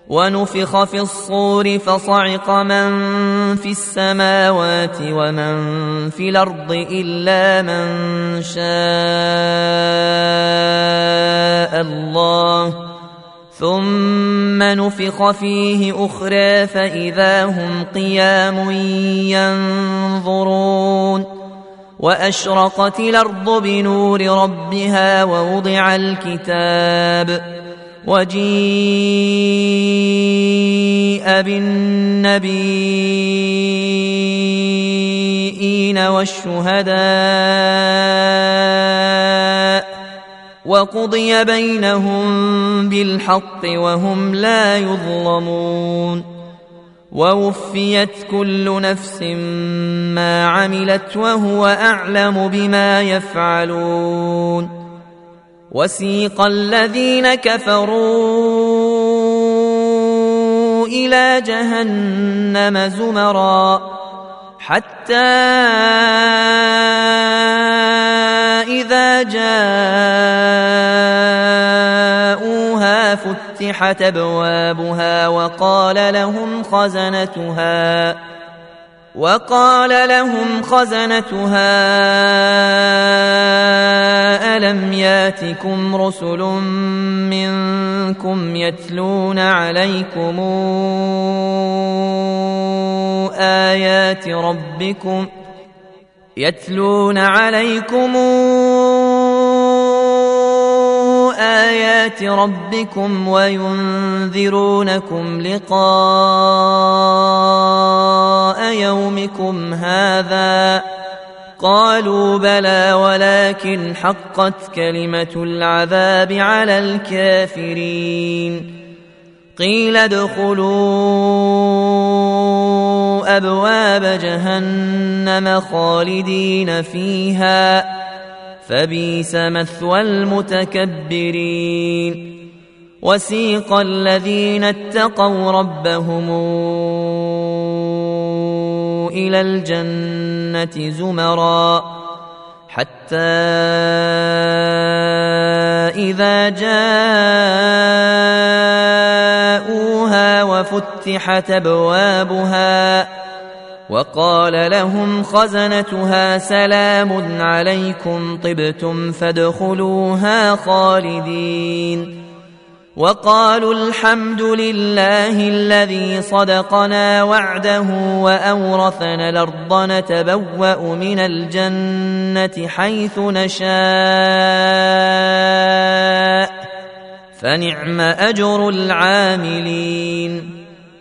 ونفخ في الصور فصعق من في السماوات ومن في الأرض إلا من شاء الله، ثم نفخ فيه أخرى فإذا هم قيام ينظرون. وأشرقت الأرض بنور ربها ووضع الكتاب وجيء بالنبيين والشهداء وقضي بينهم بالحق وهم لا يظلمون. ووفيت كل نفس ما عملت وهو أعلم بما يفعلون. وسيق الذين كفروا إلى جهنم زمرا حتى إذا جاءوها فتحت أبوابها وقال لهم خزنتها ألم ياتكم رسل منكم يتلون عليكم آيات ربكم وينذرونكم لقاء يومكم هذا؟ قالوا بلى ولكن حقت كلمة العذاب على الكافرين. قيل ادخلوا أبواب جهنم خالدين فيها فبئس مثوى المتكبرين. وسيق الذين اتقوا ربهم إلى الجنة زمرا حتى إذا جاءوها وفتحت أبوابها وقال لهم خزنتها سلام عليكم طبتم فادخلوها خالدين. وقالوا الحمد لله الذي صدقنا وعده وأورثنا الأرض نتبوأ من الجنة حيث نشاء فنعم أجر العاملين.